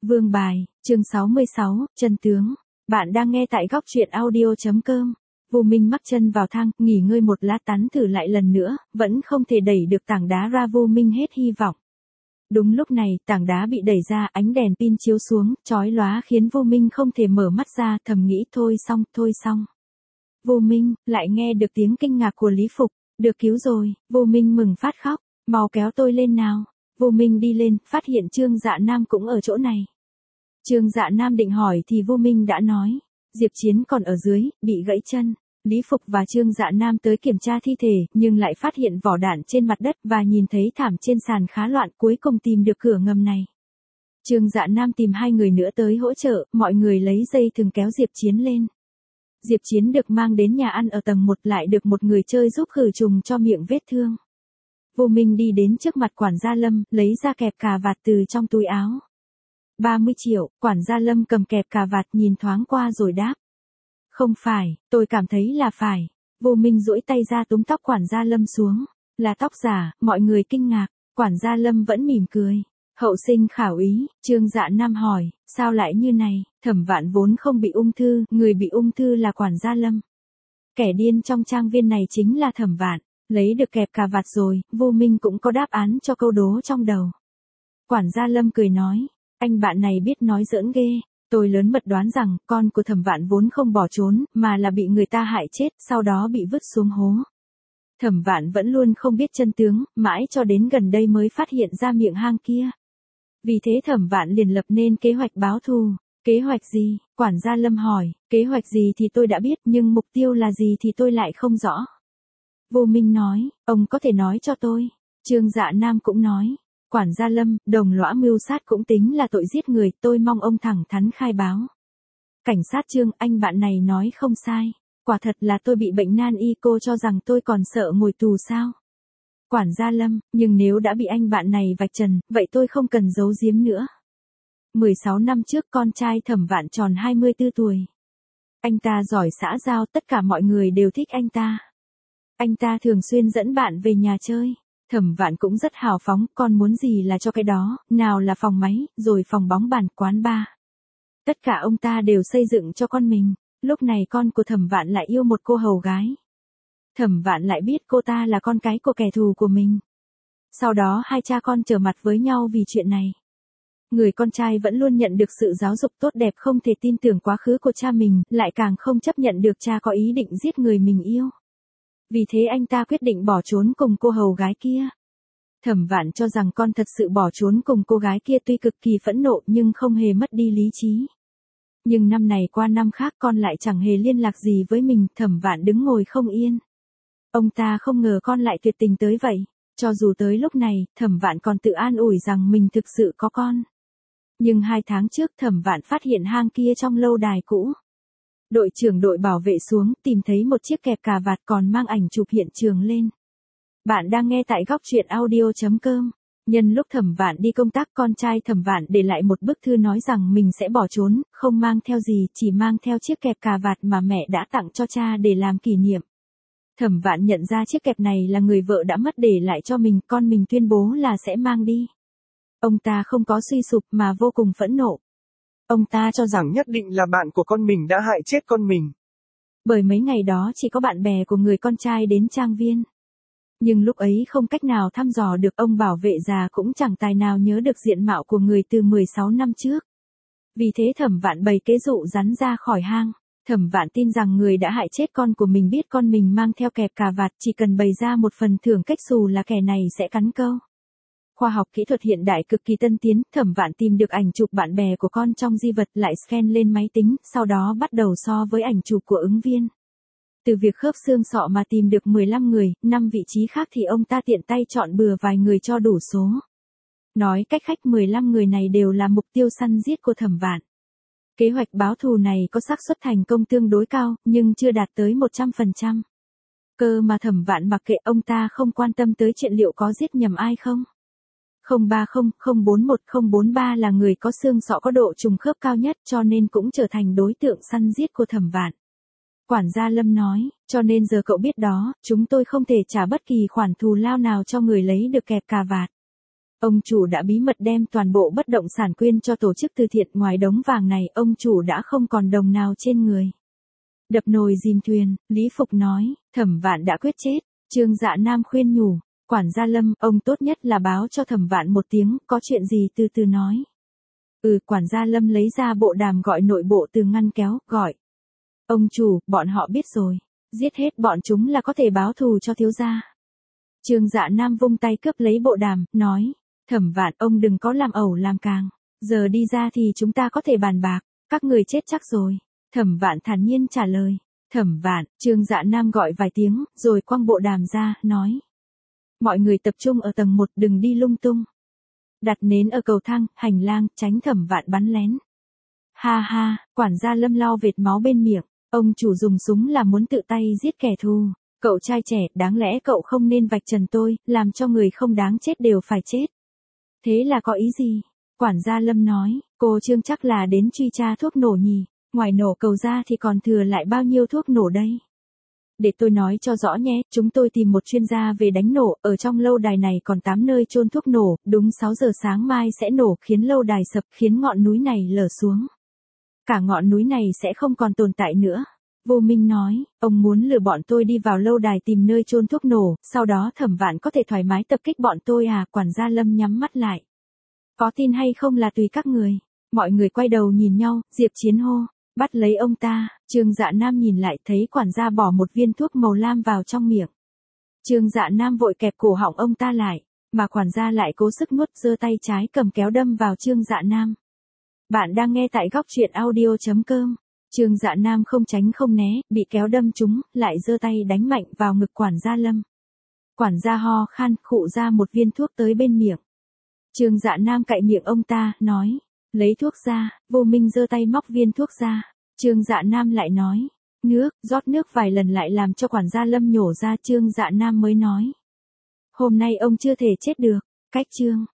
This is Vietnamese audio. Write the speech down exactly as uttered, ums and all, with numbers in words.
Vương bài, chương sáu mươi sáu, chân tướng. Bạn đang nghe tại góc truyện audio chấm com. Vô Minh mắc chân vào thang, nghỉ ngơi một lát tắn thử lại lần nữa, vẫn không thể đẩy được tảng đá ra. Vô Minh hết hy vọng. Đúng lúc này, tảng đá bị đẩy ra, ánh đèn pin chiếu xuống, chói lóa khiến Vô Minh không thể mở mắt ra, thầm nghĩ thôi xong, thôi xong. Vô Minh, lại nghe được tiếng kinh ngạc của Lý Phục, được cứu rồi. Vô Minh mừng phát khóc, mau kéo tôi lên nào. Vô Minh đi lên, phát hiện Trương Dạ Nam cũng ở chỗ này. Trương Dạ Nam định hỏi thì Vô Minh đã nói, Diệp Chiến còn ở dưới, bị gãy chân. Lý Phục và Trương Dạ Nam tới kiểm tra thi thể, nhưng lại phát hiện vỏ đạn trên mặt đất và nhìn thấy thảm trên sàn khá loạn, cuối cùng tìm được cửa ngầm này. Trương Dạ Nam tìm hai người nữa tới hỗ trợ, mọi người lấy dây thừng kéo Diệp Chiến lên. Diệp Chiến được mang đến nhà ăn ở tầng một, lại được một người chơi giúp khử trùng cho miệng vết thương. Vô Minh đi đến trước mặt quản gia Lâm, lấy ra kẹp cà vạt từ trong túi áo. ba mươi triệu, quản gia Lâm cầm kẹp cà vạt nhìn thoáng qua rồi đáp. Không phải, tôi cảm thấy là phải. Vô Minh duỗi tay ra túm tóc quản gia Lâm xuống. Là tóc giả, mọi người kinh ngạc, quản gia Lâm vẫn mỉm cười. Hậu sinh khảo ý, Trương Dạ Nam hỏi, sao lại như này, Thẩm Vạn vốn không bị ung thư, người bị ung thư là quản gia Lâm. Kẻ điên trong trang viên này chính là Thẩm Vạn. Lấy được kẹp cà vạt rồi, Vô Minh cũng có đáp án cho câu đố trong đầu. Quản gia Lâm cười nói, anh bạn này biết nói giỡn ghê, tôi lớn mật đoán rằng con của Thẩm Vạn vốn không bỏ trốn, mà là bị người ta hại chết, sau đó bị vứt xuống hố. Thẩm Vạn vẫn luôn không biết chân tướng, mãi cho đến gần đây mới phát hiện ra miệng hang kia. Vì thế Thẩm Vạn liền lập nên kế hoạch báo thù. Kế hoạch gì? Quản gia Lâm hỏi, kế hoạch gì thì tôi đã biết, nhưng mục tiêu là gì thì tôi lại không rõ. Vô Minh nói, ông có thể nói cho tôi. Trương Dạ Nam cũng nói, quản gia Lâm, đồng lõa mưu sát cũng tính là tội giết người, tôi mong ông thẳng thắn khai báo. Cảnh sát Trương, anh bạn này nói không sai. Quả thật là tôi bị bệnh nan y, cô cho rằng tôi còn sợ ngồi tù sao? Quản gia Lâm, nhưng nếu đã bị anh bạn này vạch trần, vậy tôi không cần giấu giếm nữa. mười sáu năm trước con trai Thẩm Vạn tròn hai mươi tư tuổi. Anh ta giỏi xã giao, tất cả mọi người đều thích anh ta. Anh ta thường xuyên dẫn bạn về nhà chơi. Thẩm Vạn cũng rất hào phóng, con muốn gì là cho cái đó, nào là phòng máy, rồi phòng bóng bàn, quán bar. Tất cả ông ta đều xây dựng cho con mình. Lúc này con của Thẩm Vạn lại yêu một cô hầu gái. Thẩm Vạn lại biết cô ta là con cái của kẻ thù của mình. Sau đó hai cha con trở mặt với nhau vì chuyện này. Người con trai vẫn luôn nhận được sự giáo dục tốt đẹp, không thể tin tưởng quá khứ của cha mình, lại càng không chấp nhận được cha có ý định giết người mình yêu. Vì thế anh ta quyết định bỏ trốn cùng cô hầu gái kia. Thẩm Vạn cho rằng con thật sự bỏ trốn cùng cô gái kia, tuy cực kỳ phẫn nộ nhưng không hề mất đi lý trí. Nhưng năm này qua năm khác con lại chẳng hề liên lạc gì với mình, Thẩm Vạn đứng ngồi không yên. Ông ta không ngờ con lại tuyệt tình tới vậy. Cho dù tới lúc này, Thẩm Vạn còn tự an ủi rằng mình thực sự có con. Nhưng hai tháng trước Thẩm Vạn phát hiện hang kia trong lâu đài cũ. Đội trưởng đội bảo vệ xuống, tìm thấy một chiếc kẹp cà vạt còn mang ảnh chụp hiện trường lên. Bạn đang nghe tại góc truyện audio chấm com. Nhân lúc Thẩm Vạn đi công tác, con trai Thẩm Vạn để lại một bức thư nói rằng mình sẽ bỏ trốn, không mang theo gì, chỉ mang theo chiếc kẹp cà vạt mà mẹ đã tặng cho cha để làm kỷ niệm. Thẩm Vạn nhận ra chiếc kẹp này là người vợ đã mất để lại cho mình, con mình tuyên bố là sẽ mang đi. Ông ta không có suy sụp mà vô cùng phẫn nộ. Ông ta cho rằng nhất định là bạn của con mình đã hại chết con mình. Bởi mấy ngày đó chỉ có bạn bè của người con trai đến trang viên. Nhưng lúc ấy không cách nào thăm dò được, ông bảo vệ già cũng chẳng tài nào nhớ được diện mạo của người từ mười sáu năm trước. Vì thế Thẩm Vạn bày kế dụ rắn ra khỏi hang. Thẩm Vạn tin rằng người đã hại chết con của mình biết con mình mang theo kẹp cà vạt, chỉ cần bày ra một phần thưởng cách xù là kẻ này sẽ cắn câu. Khoa học kỹ thuật hiện đại cực kỳ tân tiến, Thẩm Vạn tìm được ảnh chụp bạn bè của con trong di vật, lại scan lên máy tính, sau đó bắt đầu so với ảnh chụp của ứng viên. Từ việc khớp xương sọ mà tìm được mười lăm người, năm vị trí khác thì ông ta tiện tay chọn bừa vài người cho đủ số. Nói cách khác mười lăm người này đều là mục tiêu săn giết của Thẩm Vạn. Kế hoạch báo thù này có xác suất thành công tương đối cao, nhưng chưa đạt tới một trăm phần trăm. Cơ mà Thẩm Vạn mặc kệ, ông ta không quan tâm tới chuyện liệu có giết nhầm ai không. không ba không không bốn một không bốn ba là người có xương sọ có độ trùng khớp cao nhất, cho nên cũng trở thành đối tượng săn giết của Thẩm Vạn. Quản gia Lâm nói, cho nên giờ cậu biết đó, chúng tôi không thể trả bất kỳ khoản thù lao nào cho người lấy được kẹp cà vạt. Ông chủ đã bí mật đem toàn bộ bất động sản quyên cho tổ chức từ thiện, ngoài đống vàng này ông chủ đã không còn đồng nào trên người. Đập nồi dìm thuyền, Lý Phục nói, Thẩm Vạn đã quyết chết. Trương Dạ Nam khuyên nhủ, quản gia Lâm, ông tốt nhất là báo cho Thẩm Vạn một tiếng, có chuyện gì từ từ nói. Ừ, quản gia Lâm lấy ra bộ đàm gọi nội bộ từ ngăn kéo, gọi. Ông chủ, bọn họ biết rồi. Giết hết bọn chúng là có thể báo thù cho thiếu gia. Trương Dạ Nam vung tay cướp lấy bộ đàm, nói, Thẩm Vạn, ông đừng có làm ẩu làm càng. Giờ đi ra thì chúng ta có thể bàn bạc, các người chết chắc rồi. Thẩm Vạn thản nhiên trả lời. Thẩm Vạn, Trương Dạ Nam gọi vài tiếng, rồi quăng bộ đàm ra, nói. Mọi người tập trung ở tầng một, đừng đi lung tung. Đặt nến ở cầu thang, hành lang, tránh Thẩm Vạn bắn lén. Ha ha, quản gia Lâm lau vệt máu bên miệng, ông chủ dùng súng là muốn tự tay giết kẻ thù. Cậu trai trẻ, đáng lẽ cậu không nên vạch trần tôi, làm cho người không đáng chết đều phải chết. Thế là có ý gì? Quản gia Lâm nói, cô Trương chắc là đến truy tra thuốc nổ nhỉ, ngoài nổ cầu ra thì còn thừa lại bao nhiêu thuốc nổ đây? Để tôi nói cho rõ nhé, chúng tôi tìm một chuyên gia về đánh nổ, ở trong lâu đài này còn tám nơi chôn thuốc nổ, đúng sáu giờ sáng mai sẽ nổ khiến lâu đài sập, khiến ngọn núi này lở xuống. Cả ngọn núi này sẽ không còn tồn tại nữa. Vô Minh nói, ông muốn lừa bọn tôi đi vào lâu đài tìm nơi chôn thuốc nổ, sau đó Thẩm Vạn có thể thoải mái tập kích bọn tôi à? Quản gia Lâm nhắm mắt lại. Có tin hay không là tùy các người. Mọi người quay đầu nhìn nhau, Diệp Chiến hô, bắt lấy ông ta. Trương Dạ Nam nhìn lại thấy quản gia bỏ một viên thuốc màu lam vào trong miệng. Trương Dạ Nam vội kẹp cổ họng ông ta lại, mà quản gia lại cố sức nuốt, giơ tay trái cầm kéo đâm vào Trương Dạ Nam. Bạn đang nghe tại góc truyện audio chấm com. Trương Dạ Nam không tránh không né, bị kéo đâm trúng, lại giơ tay đánh mạnh vào ngực quản gia Lâm. Quản gia ho khan, khụ ra một viên thuốc tới bên miệng. Trương Dạ Nam cạy miệng ông ta, nói, lấy thuốc ra. Vô Minh giơ tay móc viên thuốc ra. Trương Dạ Nam lại nói, nước, rót nước vài lần lại làm cho quản gia Lâm nhổ ra. Trương Dạ Nam mới nói, hôm nay ông chưa thể chết được. Cách chương